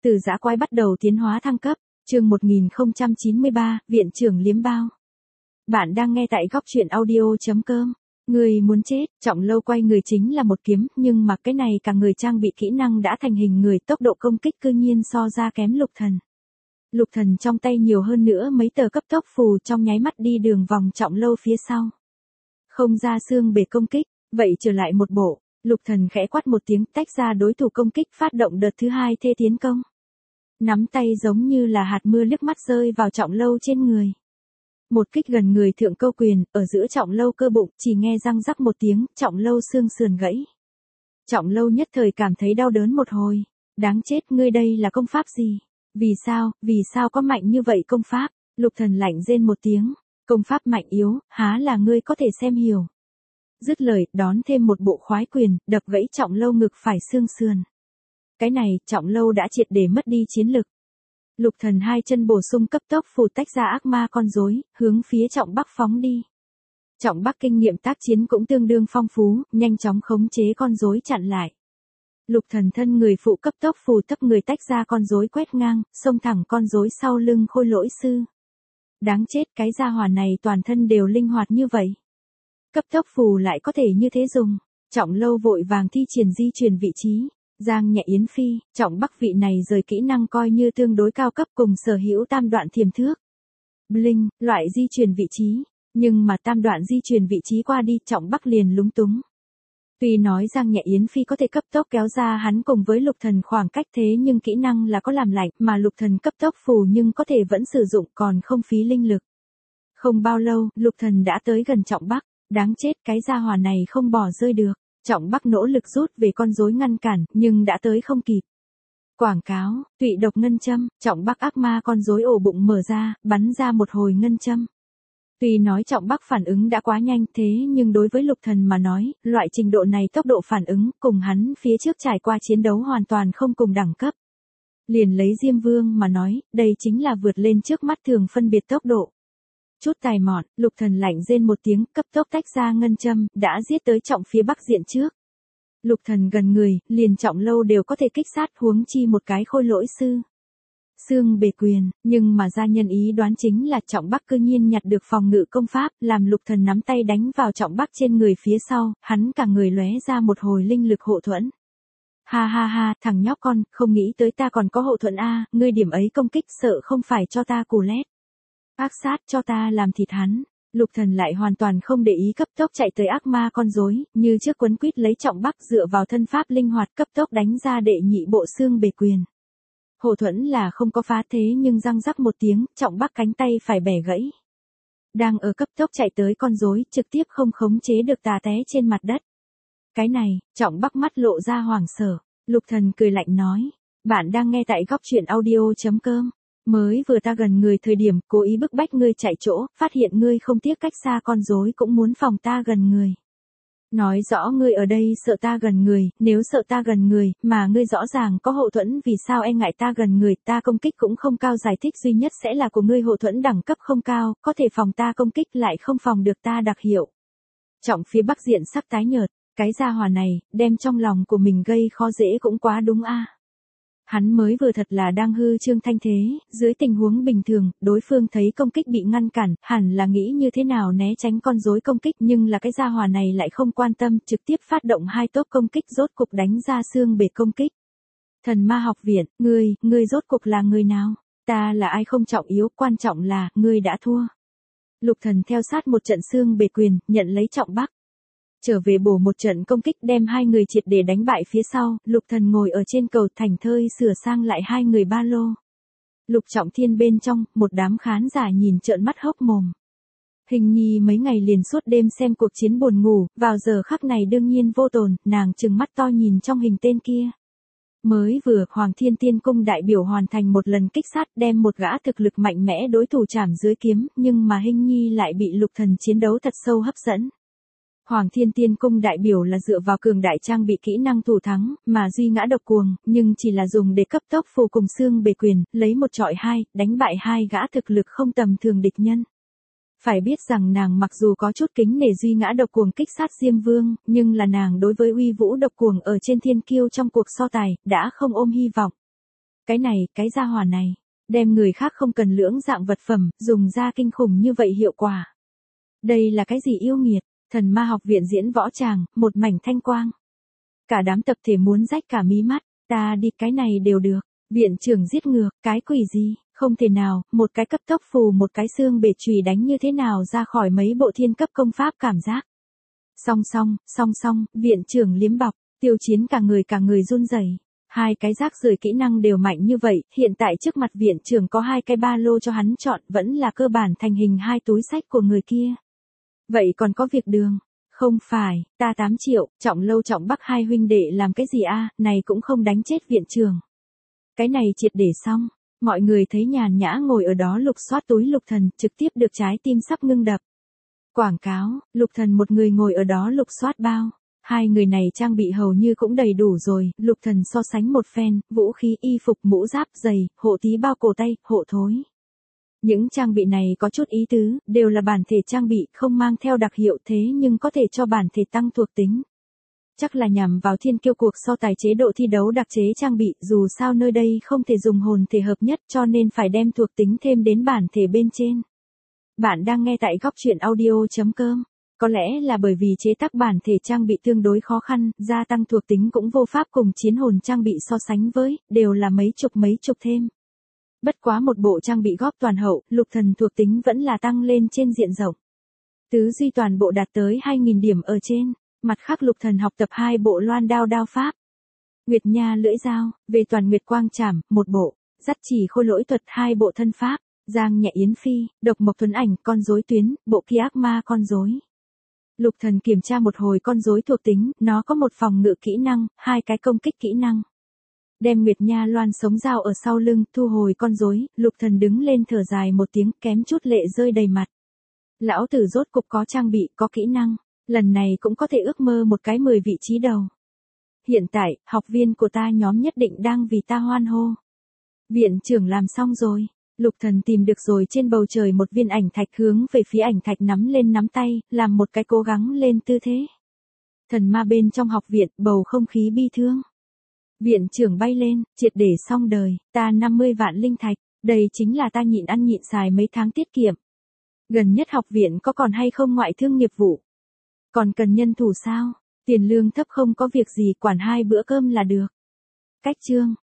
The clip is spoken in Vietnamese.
Từ dã quái bắt đầu tiến hóa thăng cấp, chương 1093, viện trưởng liếm bao. Bạn đang nghe tại góc truyện audio.com. Người muốn chết, Trọng Lâu quay người chính là một kiếm, nhưng mà cái này cả người trang bị kỹ năng đã thành hình người, tốc độ công kích cư nhiên so ra kém Lục Thần. Lục Thần trong tay nhiều hơn nữa mấy tờ cấp tốc phù, trong nháy mắt đi đường vòng Trọng Lâu phía sau. Không ra xương bể công kích, vậy trở lại một bộ, Lục Thần khẽ quát một tiếng, tách ra đối thủ công kích, phát động đợt thứ hai thê tiến công. Nắm tay giống như là hạt mưa liếc mắt rơi vào Trọng Lâu trên người. Một kích gần người thượng câu quyền, ở giữa Trọng Lâu cơ bụng, chỉ nghe răng rắc một tiếng, Trọng Lâu xương sườn gãy. Trọng Lâu nhất thời cảm thấy đau đớn một hồi. Đáng chết, ngươi đây là công pháp gì? Vì sao có mạnh như vậy công pháp? Lục Thần lạnh rên một tiếng. Công pháp mạnh yếu, há là ngươi có thể xem hiểu. Dứt lời, đón thêm một bộ khoái quyền, đập gãy Trọng Lâu ngực phải xương sườn. Cái này, Trọng Lâu đã triệt để mất đi chiến lực. Lục Thần hai chân bổ sung cấp tốc phù tách ra ác ma con rối, hướng phía Trọng Bắc phóng đi. Trọng Bắc kinh nghiệm tác chiến cũng tương đương phong phú, nhanh chóng khống chế con rối chặn lại. Lục Thần thân người phụ cấp tốc phù thấp người tách ra con rối quét ngang, xông thẳng con rối sau lưng Khôi Lỗi sư. Đáng chết, cái gia hỏa này toàn thân đều linh hoạt như vậy. Cấp tốc phù lại có thể như thế dùng. Trọng Lâu vội vàng thi triển di chuyển vị trí. Giang Nhẹ Yến Phi, Trọng Bắc vị này rời kỹ năng coi như tương đối cao cấp cùng sở hữu tam đoạn thiềm thước. Bling, loại di chuyển vị trí. Nhưng mà tam đoạn di chuyển vị trí qua đi, Trọng Bắc liền lúng túng. Tuy nói Giang Nhẹ Yến Phi có thể cấp tốc kéo ra hắn cùng với Lục Thần khoảng cách, thế nhưng kỹ năng là có làm lạnh, mà Lục Thần cấp tốc phù nhưng có thể vẫn sử dụng, còn không phí linh lực. Không bao lâu, Lục Thần đã tới gần Trọng Bắc. Đáng chết, cái gia hỏa này không bỏ rơi được. Trọng Bắc nỗ lực rút về con rối ngăn cản, nhưng đã tới không kịp. Quảng cáo, tụy độc ngân châm, Trọng Bắc ác ma con rối ổ bụng mở ra, bắn ra một hồi ngân châm. Tuy nói Trọng Bắc phản ứng đã quá nhanh, thế nhưng đối với Lục Thần mà nói, loại trình độ này tốc độ phản ứng cùng hắn phía trước trải qua chiến đấu hoàn toàn không cùng đẳng cấp. Liền lấy Diêm Vương mà nói, đây chính là vượt lên trước mắt thường phân biệt tốc độ. Chút tài mọn, Lục Thần lạnh rên một tiếng, cấp tốc tách ra ngân châm, đã giết tới Trọng phía Bắc diện trước. Lục Thần gần người, liền Trọng Lâu đều có thể kích sát, huống chi một cái Khôi Lỗi sư. Xương bề quyền, nhưng mà gia nhân ý đoán chính là Trọng Bắc cư nhiên nhặt được phòng ngự công pháp, làm Lục Thần nắm tay đánh vào Trọng Bắc trên người phía sau, hắn cả người lóe ra một hồi linh lực hộ thuẫn. Ha ha ha, thằng nhóc con, không nghĩ tới ta còn có hộ thuẫn a, ngươi điểm ấy công kích sợ không phải cho ta cù lét. Ác sát cho ta làm thịt hắn. Lục Thần lại hoàn toàn không để ý, cấp tốc chạy tới ác ma con rối, như trước quấn quýt lấy Trọng Bắc, dựa vào thân pháp linh hoạt cấp tốc đánh ra đệ nhị bộ xương bề quyền. Hộ thuẫn là không có phá, thế nhưng răng rắc một tiếng, Trọng Bắc cánh tay phải bẻ gãy. Đang ở cấp tốc chạy tới con rối, trực tiếp không khống chế được tà té trên mặt đất. Cái này, Trọng Bắc mắt lộ ra hoảng sợ. Lục Thần cười lạnh nói, bạn đang nghe tại góc truyện audio.com. Mới vừa ta gần người thời điểm, cố ý bức bách ngươi chạy chỗ, phát hiện ngươi không tiếc cách xa con rối cũng muốn phòng ta gần người. Nói rõ ngươi ở đây sợ ta gần người, nếu sợ ta gần người, mà ngươi rõ ràng có hộ thuẫn, vì sao e ngại ta gần người, ta công kích cũng không cao, giải thích duy nhất sẽ là của ngươi hộ thuẫn đẳng cấp không cao, có thể phòng ta công kích lại không phòng được ta đặc hiệu. Trọng phía Bắc diện sắc tái nhợt, cái gia hỏa này, đem trong lòng của mình gây khó dễ cũng quá đúng a. Hắn mới vừa thật là đang hư trương thanh thế, dưới tình huống bình thường, đối phương thấy công kích bị ngăn cản, hẳn là nghĩ như thế nào né tránh con rối công kích, nhưng là cái gia hỏa này lại không quan tâm, trực tiếp phát động hai tốp công kích, rốt cục đánh ra xương bể công kích. Thần ma học viện, ngươi rốt cục là người nào? Ta là ai không trọng yếu, quan trọng là, ngươi đã thua. Lục Thần theo sát một trận xương bể quyền, nhận lấy Trọng Bắc. Trở về bổ một trận công kích, đem hai người triệt để đánh bại phía sau, Lục Thần ngồi ở trên cầu thành thơi sửa sang lại hai người ba lô. Lục Trọng Thiên bên trong, một đám khán giả nhìn trợn mắt hốc mồm. Hình nhi mấy ngày liền suốt đêm xem cuộc chiến buồn ngủ, vào giờ khắc này đương nhiên vô tồn, nàng trừng mắt to nhìn trong hình tên kia. Mới vừa, Hoàng Thiên Tiên Cung đại biểu hoàn thành một lần kích sát, đem một gã thực lực mạnh mẽ đối thủ trảm dưới kiếm, nhưng mà Hình nhi lại bị Lục Thần chiến đấu thật sâu hấp dẫn. Hoàng Thiên Tiên Cung đại biểu là dựa vào cường đại trang bị kỹ năng thủ thắng, mà duy ngã độc cuồng, nhưng chỉ là dùng để cấp tốc phù cùng xương bề quyền, lấy một trọi hai, đánh bại hai gã thực lực không tầm thường địch nhân. Phải biết rằng nàng mặc dù có chút kính nể duy ngã độc cuồng kích sát Diêm Vương, nhưng là nàng đối với uy vũ độc cuồng ở trên thiên kiêu trong cuộc so tài, đã không ôm hy vọng. Cái gia hỏa này, đem người khác không cần lưỡng dạng vật phẩm, dùng ra kinh khủng như vậy hiệu quả. Đây là cái gì yêu nghiệt, thần ma học viện diễn võ tràng, một mảnh thanh quang. Cả đám tập thể muốn rách cả mí mắt, ta đi cái này đều được, viện trưởng giết ngược, cái quỷ gì, không thể nào, một cái cấp tốc phù một cái xương bể chùy đánh như thế nào ra khỏi mấy bộ thiên cấp công pháp cảm giác. Song, viện trưởng liếm bọc, Tiêu Chiến cả người run rẩy. Hai cái rác rưởi kỹ năng đều mạnh như vậy, hiện tại trước mặt viện trưởng có hai cái ba lô cho hắn chọn, vẫn là cơ bản thành hình hai túi sách của người kia. Vậy còn có việc đường? Không phải, ta 8 triệu, Trọng Lâu Trọng Bắc hai huynh đệ làm cái gì a, này cũng không đánh chết viện trưởng. Cái này triệt để xong, mọi người thấy nhàn nhã ngồi ở đó lục soát túi Lục Thần, trực tiếp được trái tim sắp ngưng đập. Quảng cáo, Lục Thần một người ngồi ở đó lục soát bao. Hai người này trang bị hầu như cũng đầy đủ rồi, Lục Thần so sánh một phen, vũ khí, y phục, mũ giáp, giày, hộ tí bao cổ tay, hộ thối. Những trang bị này có chút ý tứ, đều là bản thể trang bị, không mang theo đặc hiệu thế nhưng có thể cho bản thể tăng thuộc tính. Chắc là nhằm vào thiên kiêu cuộc so tài chế độ thi đấu đặc chế trang bị, dù sao nơi đây không thể dùng hồn thể hợp nhất cho nên phải đem thuộc tính thêm đến bản thể bên trên. Bạn đang nghe tại góc truyện audio.com. Có lẽ là bởi vì chế tác bản thể trang bị tương đối khó khăn, gia tăng thuộc tính cũng vô pháp cùng chiến hồn trang bị so sánh với, đều là mấy chục thêm. Bất quá một bộ trang bị góp toàn hậu, Lục Thần thuộc tính vẫn là tăng lên trên diện rộng. Tứ duy toàn bộ đạt tới 2.000 điểm ở trên, mặt khác Lục Thần học tập 2 bộ loan đao pháp. Nguyệt Nha lưỡi dao, về toàn Nguyệt Quang Trảm, 1 bộ, dắt chỉ khôi lỗi thuật 2 bộ thân pháp, Giang Nhẹ Yến Phi, độc mộc thuần ảnh, con rối tuyến, bộ kia ác ma con rối. Lục Thần kiểm tra một hồi con rối thuộc tính, nó có một phòng ngự kỹ năng, 2 cái công kích kỹ năng. Đem Nguyệt Nha loan sống dao ở sau lưng, thu hồi con rối, Lục Thần đứng lên thở dài một tiếng, kém chút lệ rơi đầy mặt. Lão tử rốt cục có trang bị, có kỹ năng, lần này cũng có thể ước mơ một cái 10 vị trí đầu. Hiện tại, học viên của ta nhóm nhất định đang vì ta hoan hô. Viện trưởng làm xong rồi. Lục Thần tìm được rồi trên bầu trời một viên ảnh thạch, hướng về phía ảnh thạch nắm lên nắm tay, làm một cái cố gắng lên tư thế. Thần ma bên trong học viện, bầu không khí bi thương. Viện trưởng bay lên, triệt để xong đời, ta 50 vạn linh thạch, đây chính là ta nhịn ăn nhịn xài mấy tháng tiết kiệm. Gần nhất học viện có còn hay không ngoại thương nghiệp vụ? Còn cần nhân thủ sao? Tiền lương thấp không có việc gì, quản 2 bữa cơm là được. Cách chương